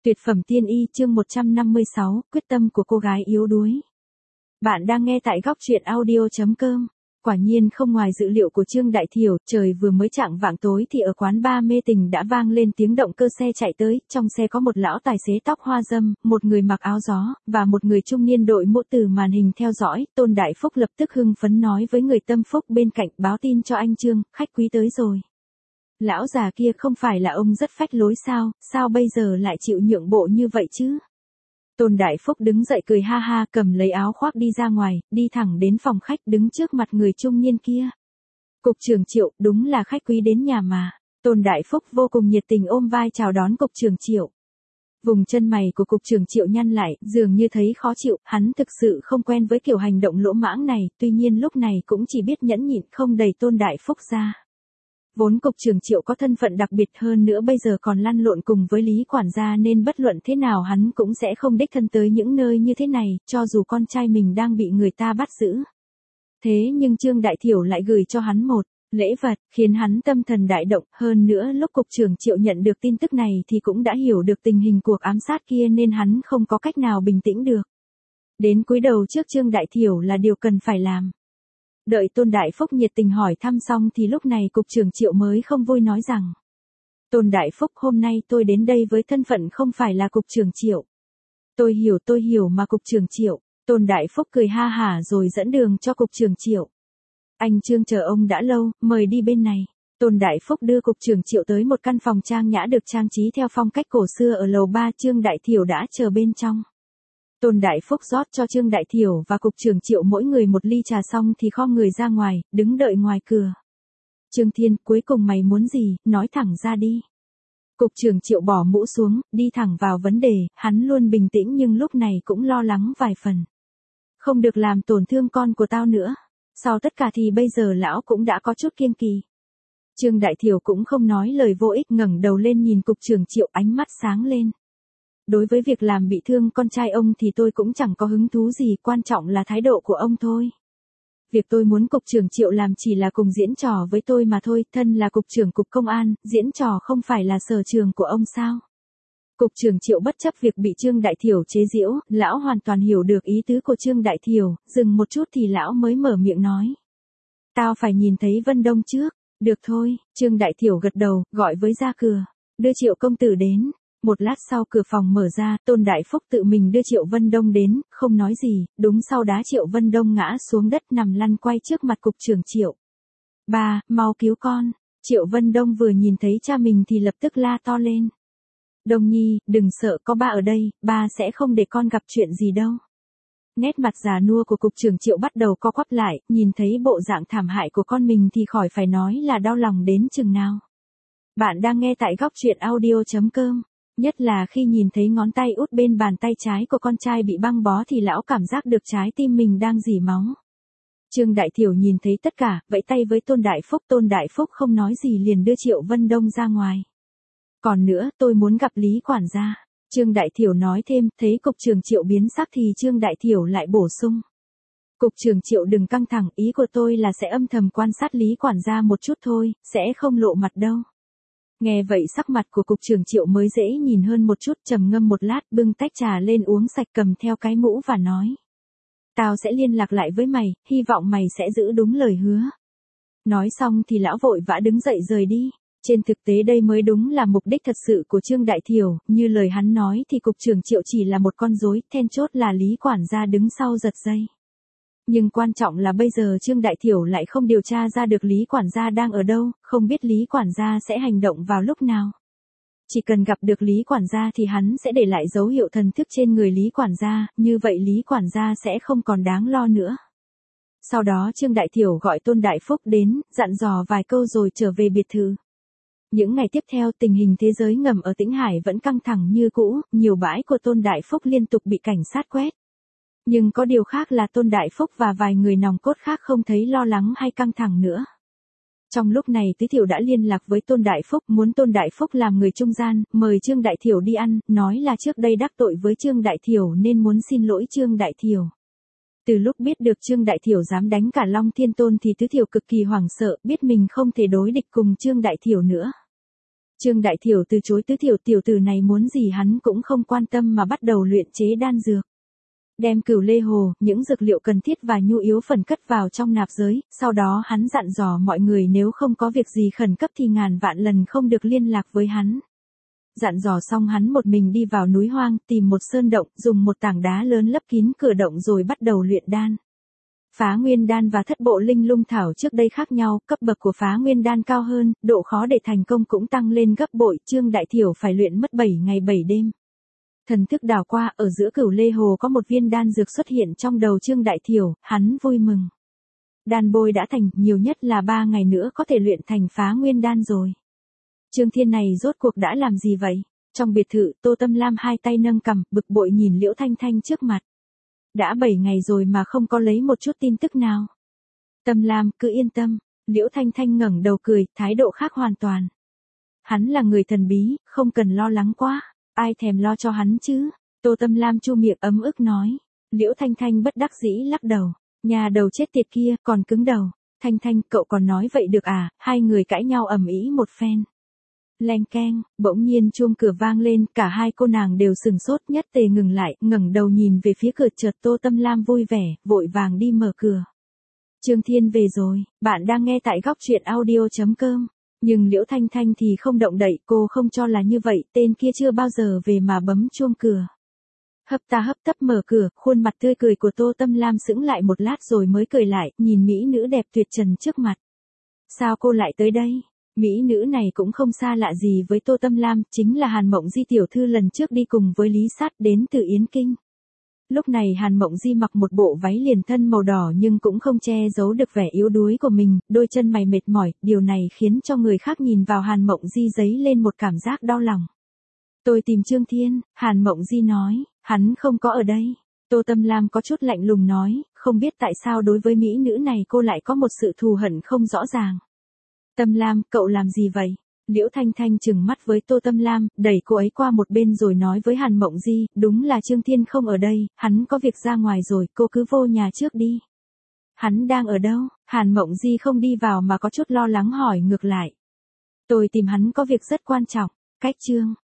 Tuyệt phẩm tiên y chương 156, quyết tâm của cô gái yếu đuối. Bạn đang nghe tại góc truyện audio.com. Quả nhiên không ngoài dự liệu của Trương Đại Thiểu, trời vừa mới chạng vạng tối thì ở quán bar mê tình đã vang lên tiếng động cơ xe chạy tới, trong xe có một lão tài xế tóc hoa râm, một người mặc áo gió, và một người trung niên đội mũ từ màn hình theo dõi. Tôn Đại Phúc lập tức hưng phấn nói với người tâm phúc bên cạnh, báo tin cho anh Trương, khách quý tới rồi. Lão già kia không phải là ông rất phách lối sao bây giờ lại chịu nhượng bộ như vậy chứ? Tôn Đại Phúc đứng dậy cười ha ha, cầm lấy áo khoác đi ra ngoài, đi thẳng đến phòng khách đứng trước mặt người trung niên kia. Cục trưởng Triệu, đúng là khách quý đến nhà mà. Tôn Đại Phúc vô cùng nhiệt tình ôm vai chào đón cục trưởng Triệu. Vùng chân mày của cục trưởng Triệu nhăn lại, dường như thấy khó chịu, hắn thực sự không quen với kiểu hành động lỗ mãng này, tuy nhiên lúc này cũng chỉ biết nhẫn nhịn không đẩy Tôn Đại Phúc ra. Vốn cục trưởng Triệu có thân phận đặc biệt hơn nữa bây giờ còn lăn lộn cùng với Lý quản gia nên bất luận thế nào hắn cũng sẽ không đích thân tới những nơi như thế này, cho dù con trai mình đang bị người ta bắt giữ. Thế nhưng Trương Đại Thiểu lại gửi cho hắn một lễ vật, khiến hắn tâm thần đại động, hơn nữa lúc cục trưởng Triệu nhận được tin tức này thì cũng đã hiểu được tình hình cuộc ám sát kia nên hắn không có cách nào bình tĩnh được. Đến cúi đầu trước Trương Đại Thiểu là điều cần phải làm. Đợi Tôn Đại Phúc nhiệt tình hỏi thăm xong thì lúc này cục trưởng Triệu mới không vui nói rằng. Tôn Đại Phúc, hôm nay tôi đến đây với thân phận không phải là cục trưởng Triệu. Tôi hiểu mà cục trưởng Triệu. Tôn Đại Phúc cười ha hả rồi dẫn đường cho cục trưởng Triệu. Anh Trương chờ ông đã lâu, mời đi bên này. Tôn Đại Phúc đưa cục trưởng Triệu tới một căn phòng trang nhã được trang trí theo phong cách cổ xưa ở lầu 3, Trương Đại Thiểu đã chờ bên trong. Tôn Đại Phúc rót cho Trương Đại Thiểu và cục trưởng Triệu mỗi người một ly trà xong thì khom người ra ngoài, đứng đợi ngoài cửa. Trương Thiên, cuối cùng mày muốn gì, nói thẳng ra đi. Cục trưởng Triệu bỏ mũ xuống, đi thẳng vào vấn đề, hắn luôn bình tĩnh nhưng lúc này cũng lo lắng vài phần. Không được làm tổn thương con của tao nữa. Sau tất cả thì bây giờ lão cũng đã có chút kiêng kỵ. Trương Đại Thiểu cũng không nói lời vô ích, ngẩng đầu lên nhìn cục trưởng Triệu, ánh mắt sáng lên. Đối với việc làm bị thương con trai ông thì tôi cũng chẳng có hứng thú gì, quan trọng là thái độ của ông thôi. Việc tôi muốn cục trưởng Triệu làm chỉ là cùng diễn trò với tôi mà thôi, thân là cục trưởng cục công an, diễn trò không phải là sở trường của ông sao? Cục trưởng Triệu bất chấp việc bị Trương Đại Thiểu chế giễu, lão hoàn toàn hiểu được ý tứ của Trương Đại Thiểu, dừng một chút thì lão mới mở miệng nói. Tao phải nhìn thấy Vân Đông trước. Được thôi, Trương Đại Thiểu gật đầu, gọi với ra cửa. Đưa Triệu công tử đến. Một lát sau cửa phòng mở ra, Tôn Đại Phúc tự mình đưa Triệu Vân Đông đến, không nói gì, đúng sau đá Triệu Vân Đông ngã xuống đất nằm lăn quay trước mặt cục trưởng Triệu. Ba, mau cứu con. Triệu Vân Đông vừa nhìn thấy cha mình thì lập tức la to lên. Đông Nhi, đừng sợ, có ba ở đây, ba sẽ không để con gặp chuyện gì đâu. Nét mặt già nua của cục trưởng Triệu bắt đầu co quắp lại, nhìn thấy bộ dạng thảm hại của con mình thì khỏi phải nói là đau lòng đến chừng nào. Bạn đang nghe tại góc truyện audio.com. Nhất là khi nhìn thấy ngón tay út bên bàn tay trái của con trai bị băng bó thì lão cảm giác được trái tim mình đang rỉ máu. Trương Đại Thiểu nhìn thấy tất cả, vẫy tay với Tôn Đại Phúc không nói gì liền đưa Triệu Vân Đông ra ngoài. Còn nữa, tôi muốn gặp Lý quản gia. Trương Đại Thiểu nói thêm, thấy cục trưởng Triệu biến sắc thì Trương Đại Thiểu lại bổ sung. Cục trưởng Triệu đừng căng thẳng, ý của tôi là sẽ âm thầm quan sát Lý quản gia một chút thôi, sẽ không lộ mặt đâu. Nghe vậy sắc mặt của cục trưởng Triệu mới dễ nhìn hơn một chút, trầm ngâm một lát, bưng tách trà lên uống sạch, cầm theo cái mũ và nói. Tao sẽ liên lạc lại với mày, hy vọng mày sẽ giữ đúng lời hứa. Nói xong thì lão vội vã đứng dậy rời đi. Trên thực tế đây mới đúng là mục đích thật sự của Trương Đại Thiểu, như lời hắn nói thì cục trưởng Triệu chỉ là một con rối, then chốt là Lý quản gia đứng sau giật dây. Nhưng quan trọng là bây giờ Trương Đại Thiểu lại không điều tra ra được Lý quản gia đang ở đâu, không biết Lý quản gia sẽ hành động vào lúc nào. Chỉ cần gặp được Lý quản gia thì hắn sẽ để lại dấu hiệu thần thức trên người Lý quản gia, như vậy Lý quản gia sẽ không còn đáng lo nữa. Sau đó Trương Đại Thiểu gọi Tôn Đại Phúc đến, dặn dò vài câu rồi trở về biệt thự. Những ngày tiếp theo tình hình thế giới ngầm ở Tĩnh Hải vẫn căng thẳng như cũ, nhiều bãi của Tôn Đại Phúc liên tục bị cảnh sát quét. Nhưng có điều khác là Tôn Đại Phúc và vài người nòng cốt khác không thấy lo lắng hay căng thẳng nữa. Trong lúc này Tứ Thiểu đã liên lạc với Tôn Đại Phúc, muốn Tôn Đại Phúc làm người trung gian, mời Trương Đại Thiểu đi ăn, nói là trước đây đắc tội với Trương Đại Thiểu nên muốn xin lỗi Trương Đại Thiểu. Từ lúc biết được Trương Đại Thiểu dám đánh cả Long Thiên Tôn thì Tứ Thiểu cực kỳ hoảng sợ, biết mình không thể đối địch cùng Trương Đại Thiểu nữa. Trương Đại Thiểu từ chối Tứ Thiểu, tiểu tử này muốn gì hắn cũng không quan tâm mà bắt đầu luyện chế đan dược. Đem Cửu Lê Hồ, những dược liệu cần thiết và nhu yếu phần cất vào trong nạp giới, sau đó hắn dặn dò mọi người nếu không có việc gì khẩn cấp thì ngàn vạn lần không được liên lạc với hắn. Dặn dò xong hắn một mình đi vào núi hoang, tìm một sơn động, dùng một tảng đá lớn lấp kín cửa động rồi bắt đầu luyện đan. Phá Nguyên Đan và Thất Bộ Linh Lung Thảo trước đây khác nhau, cấp bậc của Phá Nguyên Đan cao hơn, độ khó để thành công cũng tăng lên gấp bội, Trương Đại Thiểu phải luyện mất 7 ngày 7 đêm. Thần thức đảo qua, ở giữa Cửu Lê Hồ có một viên đan dược xuất hiện trong đầu Trương Đại Thiểu, hắn vui mừng. Đan bôi đã thành, nhiều nhất là 3 ngày nữa có thể luyện thành Phá Nguyên Đan rồi. Trương Thiên này rốt cuộc đã làm gì vậy? Trong biệt thự, Tô Tâm Lam hai tay nâng cằm, bực bội nhìn Liễu Thanh Thanh trước mặt. Đã 7 ngày rồi mà không có lấy một chút tin tức nào. Tâm Lam, cứ yên tâm. Liễu Thanh Thanh ngẩng đầu cười, thái độ khác hoàn toàn. Hắn là người thần bí, không cần lo lắng quá. Ai thèm lo cho hắn chứ? Tô Tâm Lam chu miệng ấm ức nói. Liễu Thanh Thanh bất đắc dĩ lắc đầu. Nhà đầu chết tiệt kia, còn cứng đầu. Thanh Thanh, cậu còn nói vậy được à? Hai người cãi nhau ầm ĩ một phen. Leng keng, bỗng nhiên chuông cửa vang lên, cả hai cô nàng đều sừng sốt, Nhất Tề ngừng lại, ngẩng đầu nhìn về phía cửa, chợt Tô Tâm Lam vui vẻ, vội vàng đi mở cửa. Trương Thiên về rồi, bạn đang nghe tại góc truyện audio.com. Nhưng Liễu Thanh Thanh thì không động đậy, cô không cho là như vậy, tên kia chưa bao giờ về mà bấm chuông cửa. Hấp ta hấp tấp mở cửa, khuôn mặt tươi cười của Tô Tâm Lam sững lại một lát rồi mới cười lại, nhìn mỹ nữ đẹp tuyệt trần trước mặt. Sao cô lại tới đây? Mỹ nữ này cũng không xa lạ gì với Tô Tâm Lam, chính là Hàn Mộng Di tiểu thư lần trước đi cùng với Lý Sát đến từ Yến Kinh. Lúc này Hàn Mộng Di mặc một bộ váy liền thân màu đỏ nhưng cũng không che giấu được vẻ yếu đuối của mình, đôi chân mày mệt mỏi, điều này khiến cho người khác nhìn vào Hàn Mộng Di dấy lên một cảm giác đau lòng. Tôi tìm Trương Thiên, Hàn Mộng Di nói, hắn không có ở đây. Tô Tâm Lam có chút lạnh lùng nói, không biết tại sao đối với mỹ nữ này cô lại có một sự thù hận không rõ ràng. Tâm Lam, cậu làm gì vậy? Liễu Thanh Thanh trừng mắt với Tô Tâm Lam, đẩy cô ấy qua một bên rồi nói với Hàn Mộng Di, đúng là Trương Thiên không ở đây, hắn có việc ra ngoài rồi, cô cứ vô nhà trước đi. Hắn đang ở đâu? Hàn Mộng Di không đi vào mà có chút lo lắng hỏi ngược lại. Tôi tìm hắn có việc rất quan trọng. Cách Trương